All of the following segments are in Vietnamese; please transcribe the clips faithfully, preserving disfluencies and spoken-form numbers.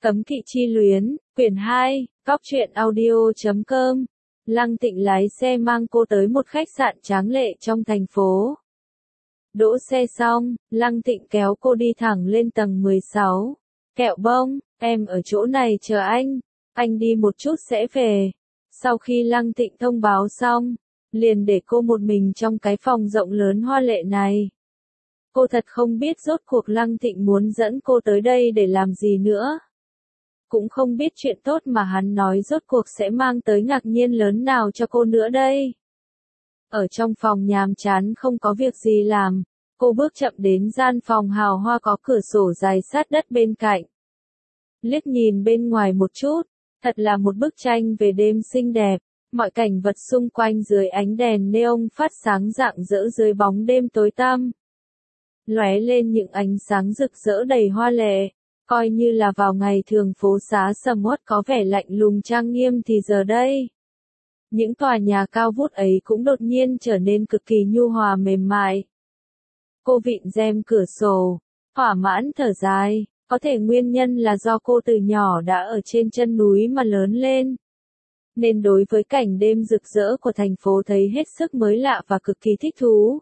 Cấm kỵ chi luyến, quyển hai, góc truyện audio chấm com. Lăng Tịnh lái xe mang cô tới một khách sạn tráng lệ trong thành phố. Đỗ xe xong, Lăng Tịnh kéo cô đi thẳng lên tầng mười sáu. Kẹo bông, em ở chỗ này chờ anh, anh đi một chút sẽ về. Sau khi Lăng Tịnh thông báo xong, liền để cô một mình trong cái phòng rộng lớn hoa lệ này. Cô thật không biết rốt cuộc Lăng Tịnh muốn dẫn cô tới đây để làm gì nữa. Cũng không biết chuyện tốt mà hắn nói rốt cuộc sẽ mang tới ngạc nhiên lớn nào cho cô nữa đây. Ở trong phòng nhàm chán không có việc gì làm, cô bước chậm đến gian phòng hào hoa có cửa sổ dài sát đất bên cạnh. Liếc nhìn bên ngoài một chút, thật là một bức tranh về đêm xinh đẹp, mọi cảnh vật xung quanh dưới ánh đèn neon phát sáng rạng rỡ dưới bóng đêm tối tăm. Lóe lên những ánh sáng rực rỡ đầy hoa lệ. Coi như là vào ngày thường phố xá sầm uất có vẻ lạnh lùng trang nghiêm thì giờ đây, những tòa nhà cao vút ấy cũng đột nhiên trở nên cực kỳ nhu hòa mềm mại. Cô vịn rèm cửa sổ, thỏa mãn thở dài, có thể nguyên nhân là do cô từ nhỏ đã ở trên chân núi mà lớn lên. Nên đối với cảnh đêm rực rỡ của thành phố thấy hết sức mới lạ và cực kỳ thích thú.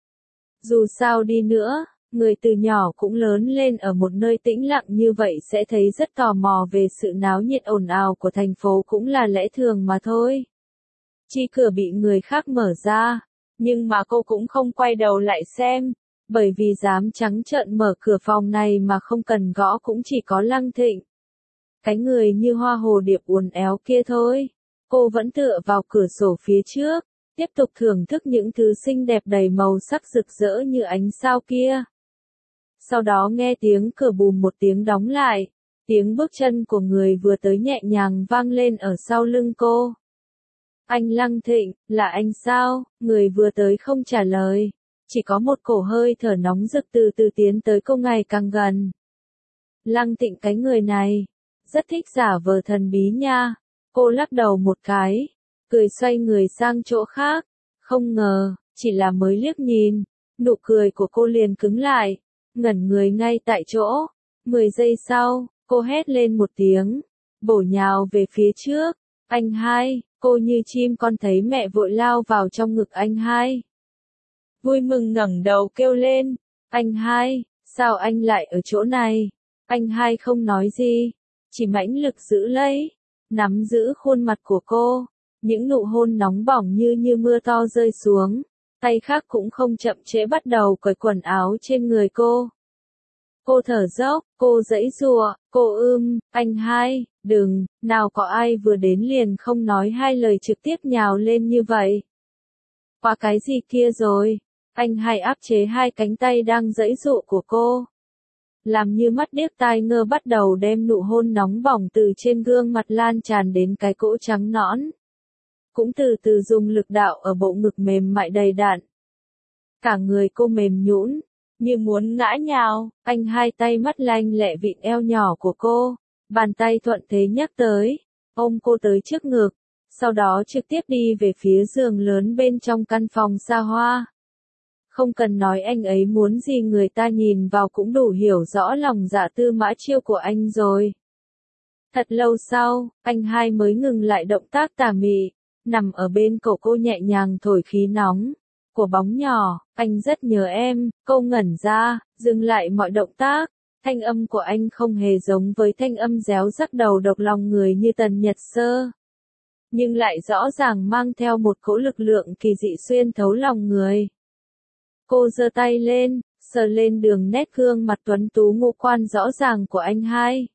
Dù sao đi nữa, người từ nhỏ cũng lớn lên ở một nơi tĩnh lặng như vậy sẽ thấy rất tò mò về sự náo nhiệt ồn ào của thành phố cũng là lẽ thường mà thôi. Chi cửa bị người khác mở ra, nhưng mà cô cũng không quay đầu lại xem, bởi vì dám trắng trợn mở cửa phòng này mà không cần gõ cũng chỉ có Lăng Tịnh. Cái người như hoa hồ điệp uốn éo kia thôi. Cô vẫn tựa vào cửa sổ phía trước, tiếp tục thưởng thức những thứ xinh đẹp đầy màu sắc rực rỡ như ánh sao kia. Sau đó nghe tiếng cửa bùm một tiếng đóng lại, tiếng bước chân của người vừa tới nhẹ nhàng vang lên ở sau lưng cô. Anh Lăng Tịnh, là anh sao? Người vừa tới không trả lời, chỉ có một cổ hơi thở nóng rực từ từ tiến tới cô ngày càng gần. Lăng Tịnh cái người này, rất thích giả vờ thần bí nha. Cô lắc đầu một cái, cười xoay người sang chỗ khác, không ngờ, chỉ là mới liếc nhìn, nụ cười của cô liền cứng lại. Ngẩn người ngay tại chỗ. Mười giây sau, cô hét lên một tiếng, bổ nhào về phía trước. Anh hai, cô như chim con thấy mẹ vội lao vào trong ngực anh hai. Vui mừng ngẩng đầu kêu lên, anh hai, sao anh lại ở chỗ này? Anh hai không nói gì, chỉ mãnh lực giữ lấy, nắm giữ khuôn mặt của cô. Những nụ hôn nóng bỏng như như mưa to rơi xuống. Tay khác cũng không chậm trễ bắt đầu cởi quần áo trên người cô. Cô thở dốc, cô giãy giụa, cô ưm, anh hai, đừng, nào có ai vừa đến liền không nói hai lời trực tiếp nhào lên như vậy. Qua cái gì kia rồi? Anh hai áp chế hai cánh tay đang giãy giụa của cô. Làm như mắt điếc tai ngơ bắt đầu đem nụ hôn nóng bỏng từ trên gương mặt lan tràn đến cái cỗ trắng nõn. Cũng từ từ dùng lực đạo ở bộ ngực mềm mại đầy đặn. Cả người cô mềm nhũn, như muốn ngã nhào. Anh hai tay mắt lanh lẹ vịn eo nhỏ của cô, bàn tay thuận thế nhắc tới, ôm cô tới trước ngực, sau đó trực tiếp đi về phía giường lớn bên trong căn phòng xa hoa. Không cần nói anh ấy muốn gì người ta nhìn vào cũng đủ hiểu rõ lòng dạ tư mã chiêu của anh rồi. Thật lâu sau, anh hai mới ngừng lại động tác tà mị. Nằm ở bên cổ cô nhẹ nhàng thổi khí nóng của bóng nhỏ, anh rất nhớ em. Cô ngẩn ra, dừng lại mọi động tác. Thanh âm của anh không hề giống với thanh âm réo rắt đầu độc lòng người như Tần Nhật Sơ, nhưng lại rõ ràng mang theo một cỗ lực lượng kỳ dị xuyên thấu lòng người. Cô giơ tay lên, sờ lên đường nét gương mặt tuấn tú ngũ quan rõ ràng của anh hai.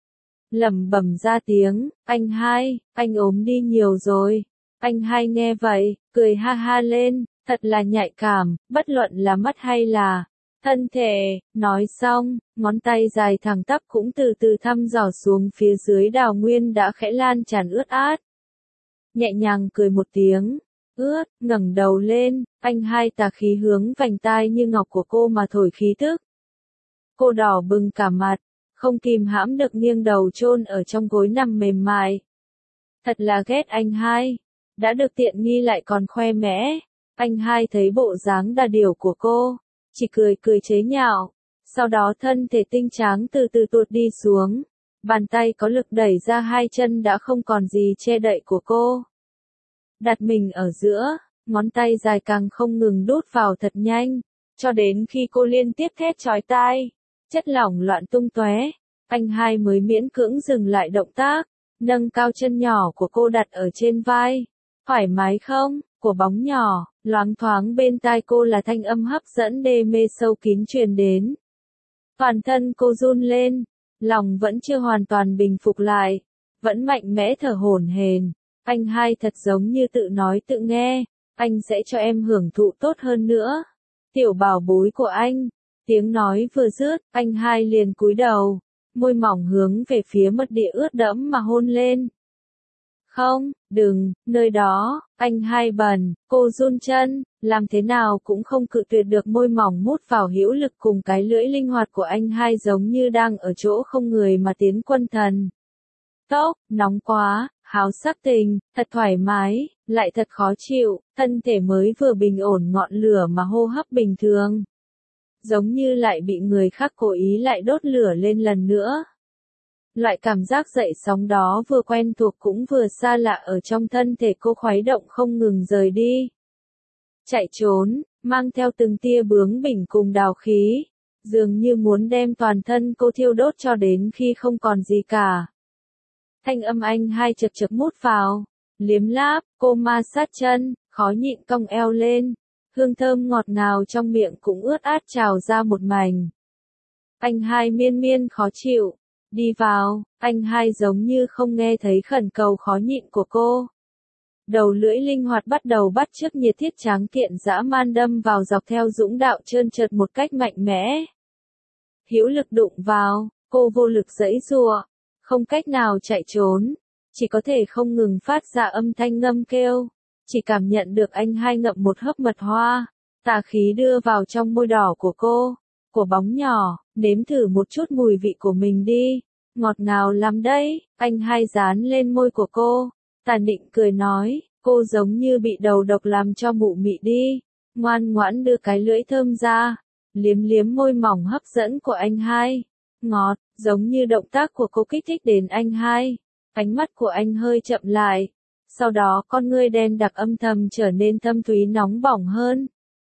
Lẩm bẩm ra tiếng, anh hai, anh ốm đi nhiều rồi. Anh hai nghe vậy, cười ha ha lên, thật là nhạy cảm, bất luận là mắt hay là thân thể. Nói xong, ngón tay dài thẳng tắp cũng từ từ thăm dò xuống phía dưới đào nguyên đã khẽ lan tràn ướt át. Nhẹ nhàng cười một tiếng, ướt, ngẩng đầu lên, anh hai tà khí hướng vành tai như ngọc của cô mà thổi khí tức. Cô đỏ bừng cả mặt, không kìm hãm được nghiêng đầu chôn ở trong gối nằm mềm mại. Thật là ghét anh hai. Đã được tiện nghi lại còn khoe mẽ. Anh hai thấy bộ dáng đà điểu của cô, chỉ cười cười chế nhạo. Sau đó thân thể tinh tráng từ từ tuột đi xuống, Bàn tay có lực đẩy ra hai chân đã không còn gì che đậy của cô. Đặt mình ở giữa, ngón tay dài càng không ngừng đút vào thật nhanh, cho đến khi cô liên tiếp thét chói tai, chất lỏng loạn tung tóe, anh hai mới miễn cưỡng dừng lại động tác, nâng cao chân nhỏ của cô đặt ở trên vai. Thoải mái không? Của bóng nhỏ, loáng thoáng bên tai cô là thanh âm hấp dẫn đê mê sâu kín truyền đến. Toàn thân cô run lên, lòng vẫn chưa hoàn toàn bình phục lại, vẫn mạnh mẽ thở hổn hển. Anh hai thật giống như tự nói tự nghe, anh sẽ cho em hưởng thụ tốt hơn nữa. Tiểu bảo bối của anh, tiếng nói vừa dứt, anh hai liền cúi đầu, môi mỏng hướng về phía mật địa ướt đẫm mà hôn lên. Không, đừng, nơi đó, anh hai bần, cô run chân, làm thế nào cũng không cự tuyệt được môi mỏng mút vào hữu lực cùng cái lưỡi linh hoạt của anh hai giống như đang ở chỗ không người mà tiến quân thần. Tốc, nóng quá, háo sắc tình, thật thoải mái, lại thật khó chịu, thân thể mới vừa bình ổn ngọn lửa mà hô hấp bình thường. Giống như lại bị người khác cố ý lại đốt lửa lên lần nữa. Loại cảm giác dậy sóng đó vừa quen thuộc cũng vừa xa lạ ở trong thân thể cô khuấy động không ngừng rời đi. Chạy trốn, mang theo từng tia bướng bỉnh cùng đào khí, dường như muốn đem toàn thân cô thiêu đốt cho đến khi không còn gì cả. Thanh âm anh hai chật chật mút vào, liếm láp, cô ma sát chân, khó nhịn cong eo lên, hương thơm ngọt ngào trong miệng cũng ướt át trào ra một mảnh. Anh hai miên miên khó chịu, đi vào, anh hai giống như không nghe thấy khẩn cầu khó nhịn của cô. Đầu lưỡi linh hoạt bắt đầu bắt chước nhiệt thiết tráng kiện dã man đâm vào dọc theo dũng đạo trơn trượt một cách mạnh mẽ. Hữu lực đụng vào, cô vô lực giãy giụa, không cách nào chạy trốn, chỉ có thể không ngừng phát ra âm thanh ngâm kêu, chỉ cảm nhận được anh hai ngậm một hớp mật hoa, tà khí đưa vào trong môi đỏ của cô, của bóng nhỏ, nếm thử một chút mùi vị của mình đi, ngọt ngào lắm đấy, anh hai dán lên môi của cô, tà nịnh cười nói, cô giống như bị đầu độc làm cho mụ mị đi, ngoan ngoãn đưa cái lưỡi thơm ra, liếm liếm môi mỏng hấp dẫn của anh hai, ngọt, giống như động tác của cô kích thích đến anh hai, ánh mắt của anh hơi chậm lại, sau đó con ngươi đen đặc âm thầm trở nên thâm thúy nóng bỏng hơn.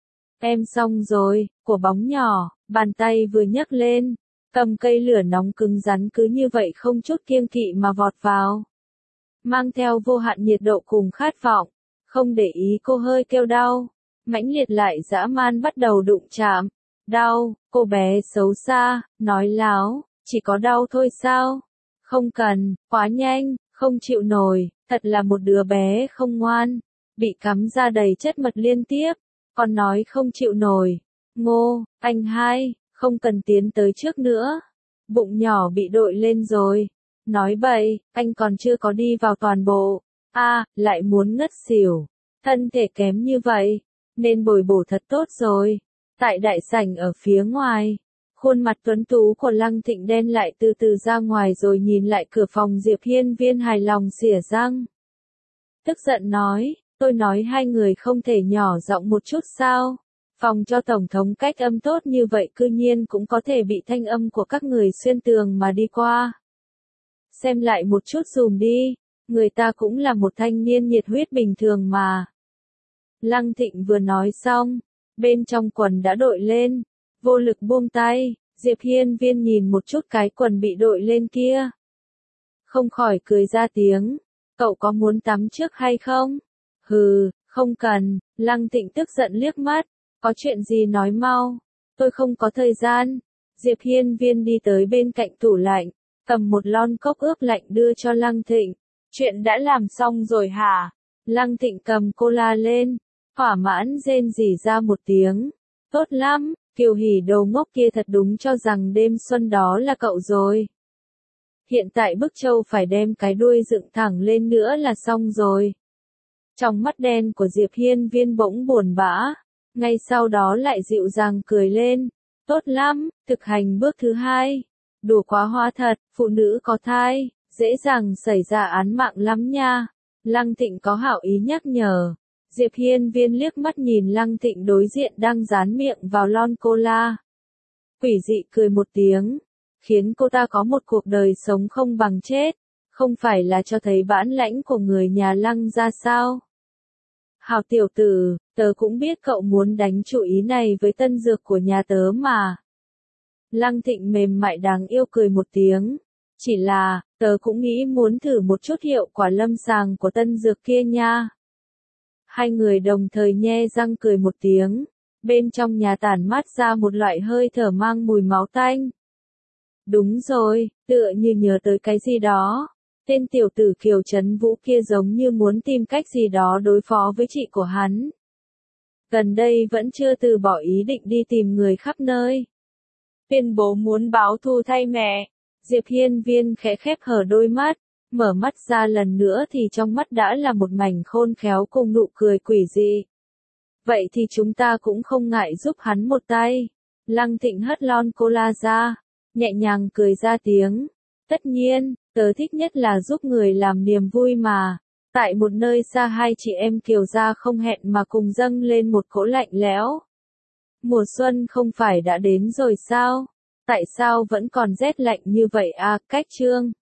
Em xong rồi, của bóng nhỏ, bàn tay vừa nhấc lên, cầm cây lửa nóng cứng rắn cứ như vậy không chút kiêng kỵ mà vọt vào. Mang theo vô hạn nhiệt độ cùng khát vọng, không để ý cô hơi kêu đau, mãnh liệt lại dã man bắt đầu đụng chạm. Đau, cô bé xấu xa, nói láo, chỉ có đau thôi sao? Không cần, quá nhanh, không chịu nổi, thật là một đứa bé không ngoan, bị cắm ra đầy chất mật liên tiếp, còn nói không chịu nổi. Ngô, anh hai, không cần tiến tới trước nữa. Bụng nhỏ bị đội lên rồi. Nói bậy, anh còn chưa có đi vào toàn bộ. A, à, lại muốn ngất xỉu. Thân thể kém như vậy, nên bồi bổ thật tốt rồi. Tại đại sảnh ở phía ngoài, khuôn mặt tuấn tú của Lăng Thịnh đen lại từ từ ra ngoài rồi nhìn lại cửa phòng Diệp Hiên Viên hài lòng xỉa răng. Tức giận nói, tôi nói hai người không thể nhỏ giọng một chút sao? Phòng cho Tổng thống cách âm tốt như vậy cư nhiên cũng có thể bị thanh âm của các người xuyên tường mà đi qua. Xem lại một chút dùm đi, người ta cũng là một thanh niên nhiệt huyết bình thường mà. Lăng Thịnh vừa nói xong, bên trong quần đã đội lên, vô lực buông tay, Diệp Hiên Viên nhìn một chút cái quần bị đội lên kia. Không khỏi cười ra tiếng, cậu có muốn tắm trước hay không? Hừ, không cần, Lăng Thịnh tức giận liếc mắt, có chuyện gì nói mau, tôi không có thời gian. Diệp Hiên Viên đi tới bên cạnh tủ lạnh, cầm một lon cốc ướp lạnh đưa cho Lăng Thịnh. Chuyện đã làm xong rồi hả? Lăng Thịnh cầm cola lên, thỏa mãn rên rỉ ra một tiếng. Tốt lắm, Kiều Hỉ đồ ngốc kia thật đúng cho rằng đêm xuân đó là cậu rồi. Hiện tại bức châu phải đem cái đuôi dựng thẳng lên nữa là xong rồi. Trong mắt đen của Diệp Hiên Viên bỗng buồn bã, ngay sau đó lại dịu dàng cười lên. Tốt lắm, thực hành bước thứ hai. Đùa quá hoa thật, phụ nữ có thai, dễ dàng xảy ra án mạng lắm nha. Lăng Thịnh có hảo ý nhắc nhở. Diệp Hiên Viên liếc mắt nhìn Lăng Thịnh đối diện đang dán miệng vào lon cola. Quỷ dị cười một tiếng. khiến cô ta có một cuộc đời sống không bằng chết, không phải là cho thấy bản lãnh của người nhà Lăng ra sao? Hào tiểu tử, tớ cũng biết cậu muốn đánh chủ ý này với tân dược của nhà tớ mà. Lăng Thịnh mềm mại đáng yêu cười một tiếng. Chỉ là, tớ cũng nghĩ muốn thử một chút hiệu quả lâm sàng của tân dược kia nha. Hai người đồng thời nhe răng cười một tiếng. Bên trong nhà tản mát ra một loại hơi thở mang mùi máu tanh. Đúng rồi, tựa như nhớ tới cái gì đó. Tên tiểu tử Kiều Trấn Vũ kia giống như muốn tìm cách gì đó đối phó với chị của hắn. Gần đây vẫn chưa từ bỏ ý định đi tìm người khắp nơi. Tuyên bố muốn báo thù thay mẹ. Diệp Hiên Viên khẽ khép hở đôi mắt, mở mắt ra lần nữa thì trong mắt đã là một mảnh khôn khéo cùng nụ cười quỷ dị. Vậy thì chúng ta cũng không ngại giúp hắn một tay. Lăng Thịnh hất lon cola ra, nhẹ nhàng cười ra tiếng. Tất nhiên, tớ thích nhất là giúp người làm niềm vui mà. Tại một nơi xa hai chị em Kiều gia không hẹn mà cùng dâng lên một cỗ lạnh lẽo. Mùa xuân không phải đã đến rồi sao? Tại sao vẫn còn rét lạnh như vậy à? Cách chương